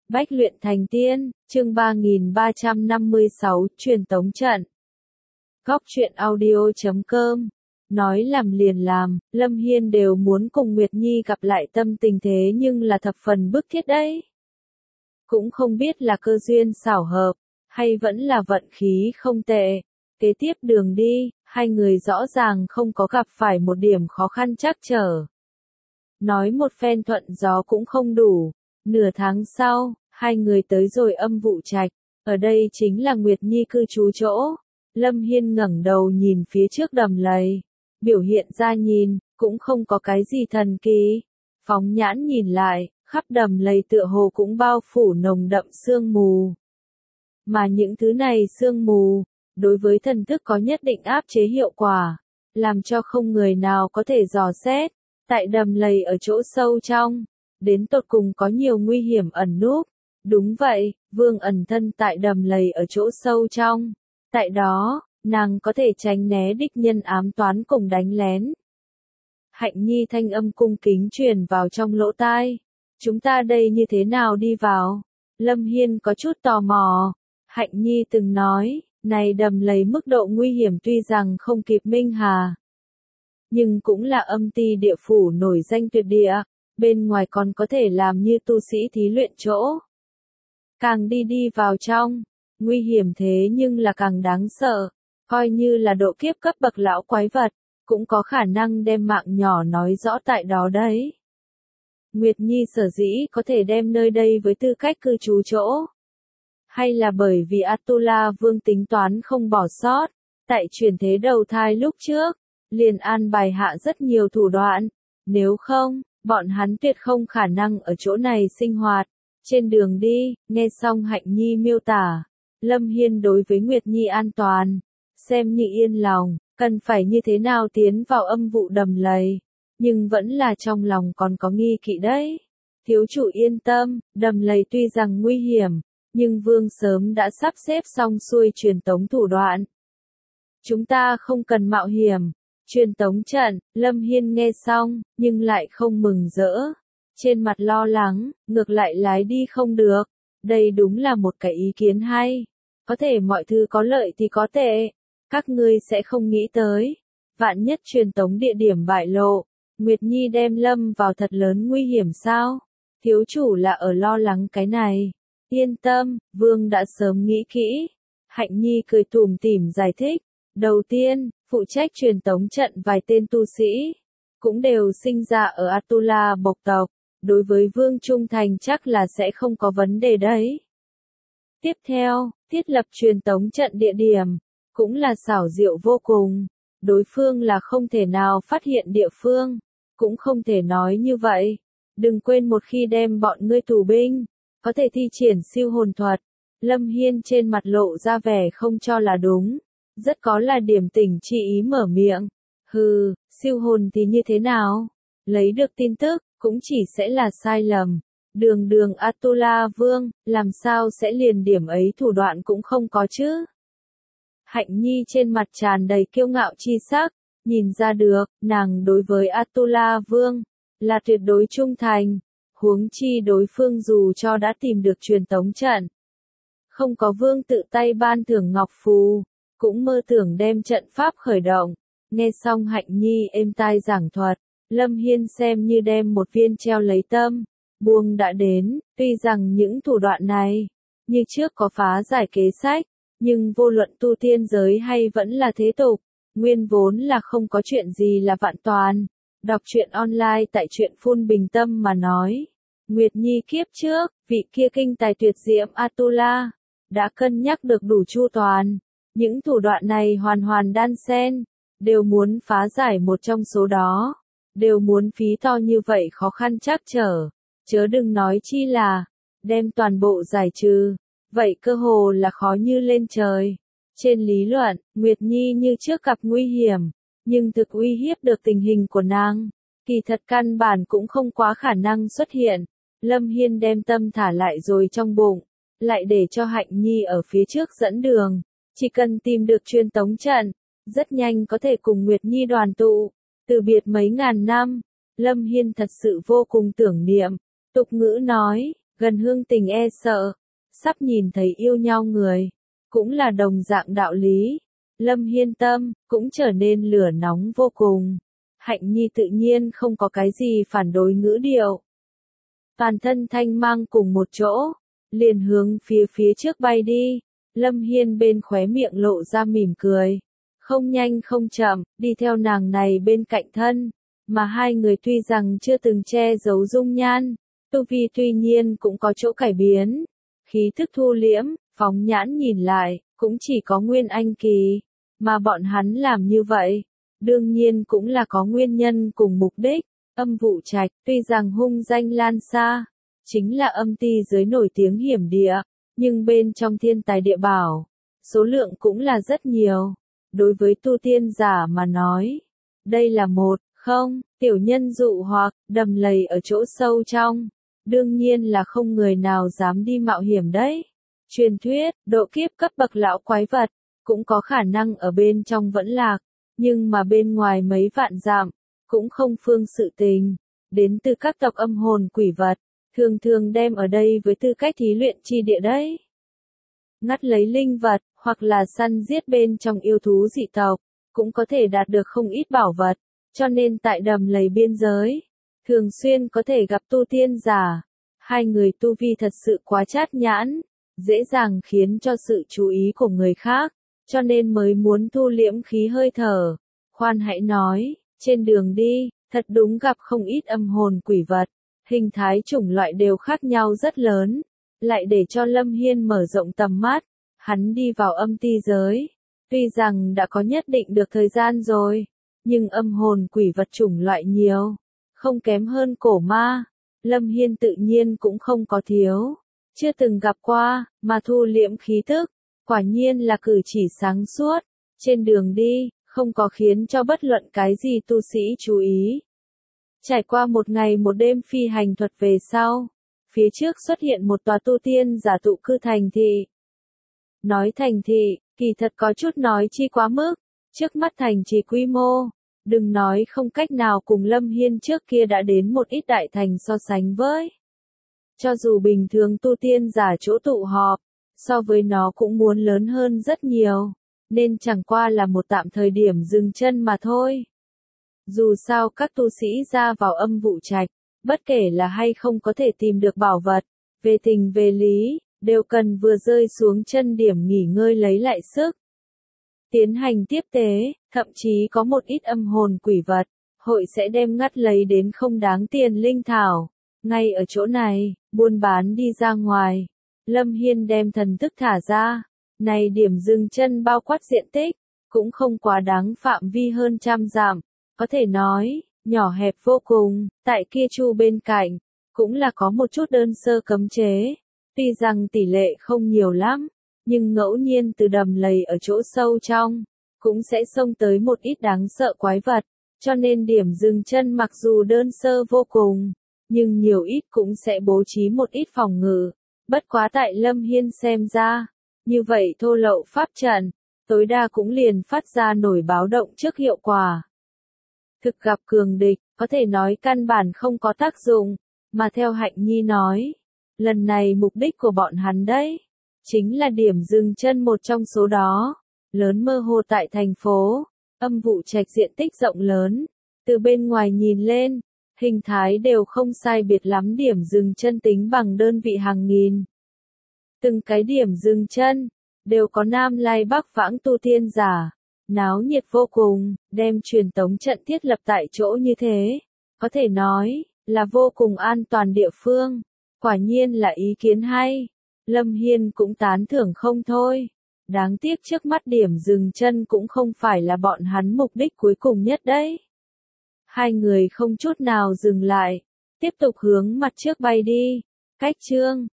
Bách luyện thành tiên, chương 3356, truyền tống trận. Góc truyện audio.com. Nói làm liền làm, Lâm Hiên đều muốn cùng Nguyệt Nhi gặp lại tâm tình thế nhưng là thập phần bức thiết đấy. Cũng không biết là cơ duyên xảo hợp, hay vẫn là vận khí không tệ. Kế tiếp đường đi, hai người rõ ràng không có gặp phải một điểm khó khăn trắc trở. Nói một phen thuận gió cũng không đủ. Nửa tháng sau, hai người tới rồi Âm Vụ Trạch, ở đây chính là Nguyệt Nhi cư trú chỗ. Lâm Hiên ngẩng đầu nhìn phía trước đầm lầy, biểu hiện ra nhìn, cũng không có cái gì thần kỳ. Phóng nhãn nhìn lại, khắp đầm lầy tựa hồ cũng bao phủ nồng đậm sương mù. Mà những thứ này sương mù, đối với thần thức có nhất định áp chế hiệu quả, làm cho không người nào có thể dò xét. Tại đầm lầy ở chỗ sâu trong, đến tột cùng có nhiều nguy hiểm ẩn núp. Đúng vậy, Vương ẩn thân tại đầm lầy ở chỗ sâu trong. Tại đó, nàng có thể tránh né địch nhân ám toán cùng đánh lén. Hạnh Nhi thanh âm cung kính truyền vào trong lỗ tai. Chúng ta đây như thế nào đi vào? Lâm Hiên có chút tò mò. Hạnh Nhi từng nói, này đầm lầy mức độ nguy hiểm tuy rằng không kịp Minh Hà, nhưng cũng là âm ti địa phủ nổi danh tuyệt địa, bên ngoài còn có thể làm như tu sĩ thí luyện chỗ. Càng đi vào trong, nguy hiểm thế nhưng là càng đáng sợ, coi như là độ kiếp cấp bậc lão quái vật, cũng có khả năng đem mạng nhỏ nói rõ tại đó đấy. Nguyệt Nhi sở dĩ có thể đem nơi đây với tư cách cư trú chỗ, hay là bởi vì Atula Vương tính toán không bỏ sót, tại chuyển thế đầu thai lúc trước, liền an bài hạ rất nhiều thủ đoạn, nếu không, bọn hắn tuyệt không khả năng ở chỗ này sinh hoạt. Trên đường đi, nghe xong Hạnh Nhi miêu tả, Lâm Hiên đối với Nguyệt Nhi an toàn, xem như yên lòng, cần phải như thế nào tiến vào âm vụ đầm lầy, nhưng vẫn là trong lòng còn có nghi kỵ đấy. Thiếu chủ yên tâm, đầm lầy tuy rằng nguy hiểm, nhưng Vương sớm đã sắp xếp xong xuôi truyền tống thủ đoạn. Chúng ta không cần mạo hiểm. Truyền tống trận, Lâm Hiên nghe xong, nhưng lại không mừng rỡ. Trên mặt lo lắng, ngược lại lái đi không được. Đây đúng là một cái ý kiến hay. Có thể mọi thứ có lợi thì có tệ. Các ngươi sẽ không nghĩ tới. Vạn nhất truyền tống địa điểm bại lộ. Nguyệt Nhi đem lâm vào thật lớn nguy hiểm sao? Thiếu chủ là ở lo lắng cái này. Yên tâm, Vương đã sớm nghĩ kỹ. Hạnh Nhi cười tủm tỉm giải thích. Đầu tiên, phụ trách truyền tống trận vài tên tu sĩ, cũng đều sinh ra ở Atula bộc tộc, đối với Vương trung thành chắc là sẽ không có vấn đề đấy. Tiếp theo, thiết lập truyền tống trận địa điểm, cũng là xảo diệu vô cùng, đối phương là không thể nào phát hiện địa phương, cũng không thể nói như vậy. Đừng quên một khi đem bọn ngươi tù binh, có thể thi triển siêu hồn thuật. Lâm Hiên trên mặt lộ ra vẻ không cho là đúng. Rất có là điểm tình chi ý mở miệng. Hừ, siêu hồn thì như thế nào? Lấy được tin tức, cũng chỉ sẽ là sai lầm. Đường Atula Vương, làm sao sẽ liền điểm ấy thủ đoạn cũng không có chứ? Hạnh Nhi trên mặt tràn đầy kiêu ngạo chi sắc, nhìn ra được, nàng đối với Atula Vương, là tuyệt đối trung thành. Huống chi đối phương dù cho đã tìm được truyền tống trận, không có Vương tự tay ban thưởng ngọc phù, cũng mơ tưởng đem trận pháp khởi động. Nghe xong Hạnh Nhi êm tai giảng thuật, Lâm Hiên xem như đem một viên treo lấy tâm, buông đã đến. Tuy rằng những thủ đoạn này, như trước có phá giải kế sách, nhưng vô luận tu tiên giới hay vẫn là thế tục, nguyên vốn là không có chuyện gì là vạn toàn. Đọc truyện online tại truyện Phun Bình Tâm mà nói, Nguyệt Nhi kiếp trước, vị kia kinh tài tuyệt diễm Atula, đã cân nhắc được đủ chu toàn. Những thủ đoạn này hoàn đan xen, đều muốn phá giải một trong số đó, đều muốn phí to như vậy khó khăn trắc trở, chớ đừng nói chi là đem toàn bộ giải trừ, vậy cơ hồ là khó như lên trời. Trên lý luận, Nguyệt Nhi như trước gặp nguy hiểm, nhưng thực uy hiếp được tình hình của nàng, kỳ thật căn bản cũng không quá khả năng xuất hiện. Lâm Hiên đem tâm thả lại rồi trong bụng, lại để cho Hạnh Nhi ở phía trước dẫn đường. Chỉ cần tìm được truyền tống trận, rất nhanh có thể cùng Nguyệt Nhi đoàn tụ. Từ biệt mấy ngàn năm, Lâm Hiên thật sự vô cùng tưởng niệm. Tục ngữ nói, gần hương tình e sợ, sắp nhìn thấy yêu nhau người, cũng là đồng dạng đạo lý. Lâm Hiên tâm, cũng trở nên lửa nóng vô cùng. Hạnh Nhi tự nhiên không có cái gì phản đối ngữ điệu. Toàn thân thanh mang cùng một chỗ, liền hướng phía trước bay đi. Lâm Hiên bên khóe miệng lộ ra mỉm cười. Không nhanh không chậm, đi theo nàng này bên cạnh thân. Mà hai người tuy rằng chưa từng che giấu dung nhan, tu vi tuy nhiên cũng có chỗ cải biến. Khí thức thu liễm, phóng nhãn nhìn lại, cũng chỉ có Nguyên Anh kỳ. Mà bọn hắn làm như vậy, đương nhiên cũng là có nguyên nhân cùng mục đích. Âm Vụ Trạch, tuy rằng hung danh lan xa, chính là âm ti giới nổi tiếng hiểm địa, nhưng bên trong thiên tài địa bảo, số lượng cũng là rất nhiều. Đối với tu tiên giả mà nói, đây là một, không, tiểu nhân dụ hoặc, đầm lầy ở chỗ sâu trong, đương nhiên là không người nào dám đi mạo hiểm đấy. Truyền thuyết, độ kiếp cấp bậc lão quái vật, cũng có khả năng ở bên trong vẫn lạc, nhưng mà bên ngoài mấy vạn dặm, cũng không phương sự tình, đến từ các tộc âm hồn quỷ vật, thường thường đem ở đây với tư cách thí luyện chi địa đấy. Ngắt lấy linh vật, hoặc là săn giết bên trong yêu thú dị tộc, cũng có thể đạt được không ít bảo vật, cho nên tại đầm lầy biên giới, thường xuyên có thể gặp tu tiên giả. Hai người tu vi thật sự quá chát nhãn, dễ dàng khiến cho sự chú ý của người khác, cho nên mới muốn thu liễm khí hơi thở. Khoan hãy nói, trên đường đi, thật đúng gặp không ít âm hồn quỷ vật, hình thái chủng loại đều khác nhau rất lớn, lại để cho Lâm Hiên mở rộng tầm mắt. Hắn đi vào âm ti giới, tuy rằng đã có nhất định được thời gian rồi, nhưng âm hồn quỷ vật chủng loại nhiều, không kém hơn cổ ma. Lâm Hiên tự nhiên cũng không có thiếu, chưa từng gặp qua, mà thu liễm khí tức, quả nhiên là cử chỉ sáng suốt. Trên đường đi, không có khiến cho bất luận cái gì tu sĩ chú ý. Trải qua một ngày một đêm phi hành thuật về sau, phía trước xuất hiện một tòa tu tiên giả tụ cư thành thị. Nói thành thị, kỳ thật có chút nói chi quá mức, trước mắt thành trì quy mô, đừng nói không cách nào cùng Lâm Hiên trước kia đã đến một ít đại thành so sánh với. Cho dù bình thường tu tiên giả chỗ tụ họp, so với nó cũng muốn lớn hơn rất nhiều, nên chẳng qua là một tạm thời điểm dừng chân mà thôi. Dù sao các tu sĩ ra vào Âm Vụ Trạch, bất kể là hay không có thể tìm được bảo vật, về tình về lý, đều cần vừa rơi xuống chân điểm nghỉ ngơi lấy lại sức. Tiến hành tiếp tế, thậm chí có một ít âm hồn quỷ vật, hội sẽ đem ngắt lấy đến không đáng tiền linh thảo. Ngay ở chỗ này, buôn bán đi ra ngoài, Lâm Hiên đem thần thức thả ra, này điểm dừng chân bao quát diện tích, cũng không quá đáng, phạm vi hơn 100 dặm, có thể nói, nhỏ hẹp vô cùng. Tại kia chu bên cạnh, cũng là có một chút đơn sơ cấm chế, tuy rằng tỷ lệ không nhiều lắm, nhưng ngẫu nhiên từ đầm lầy ở chỗ sâu trong, cũng sẽ xông tới một ít đáng sợ quái vật, cho nên điểm dừng chân mặc dù đơn sơ vô cùng, nhưng nhiều ít cũng sẽ bố trí một ít phòng ngự. Bất quá tại Lâm Hiên xem ra, như vậy thô lậu pháp trận, tối đa cũng liền phát ra nổi báo động trước hiệu quả. Thực gặp cường địch, có thể nói căn bản không có tác dụng, mà theo Hạnh Nhi nói, lần này mục đích của bọn hắn đấy, chính là điểm dừng chân một trong số đó, lớn mơ hồ tại thành phố, Âm Vụ Trạch diện tích rộng lớn, từ bên ngoài nhìn lên, hình thái đều không sai biệt lắm, điểm dừng chân tính bằng đơn vị hàng nghìn. Từng cái điểm dừng chân, đều có Nam Lai Bắc Vãng tu tiên giả, náo nhiệt vô cùng, đem truyền tống trận thiết lập tại chỗ như thế, có thể nói, là vô cùng an toàn địa phương, quả nhiên là ý kiến hay. Lâm Hiên cũng tán thưởng không thôi. Đáng tiếc trước mắt điểm dừng chân cũng không phải là bọn hắn mục đích cuối cùng nhất đấy. Hai người không chút nào dừng lại, tiếp tục hướng mặt trước bay đi. Cách chương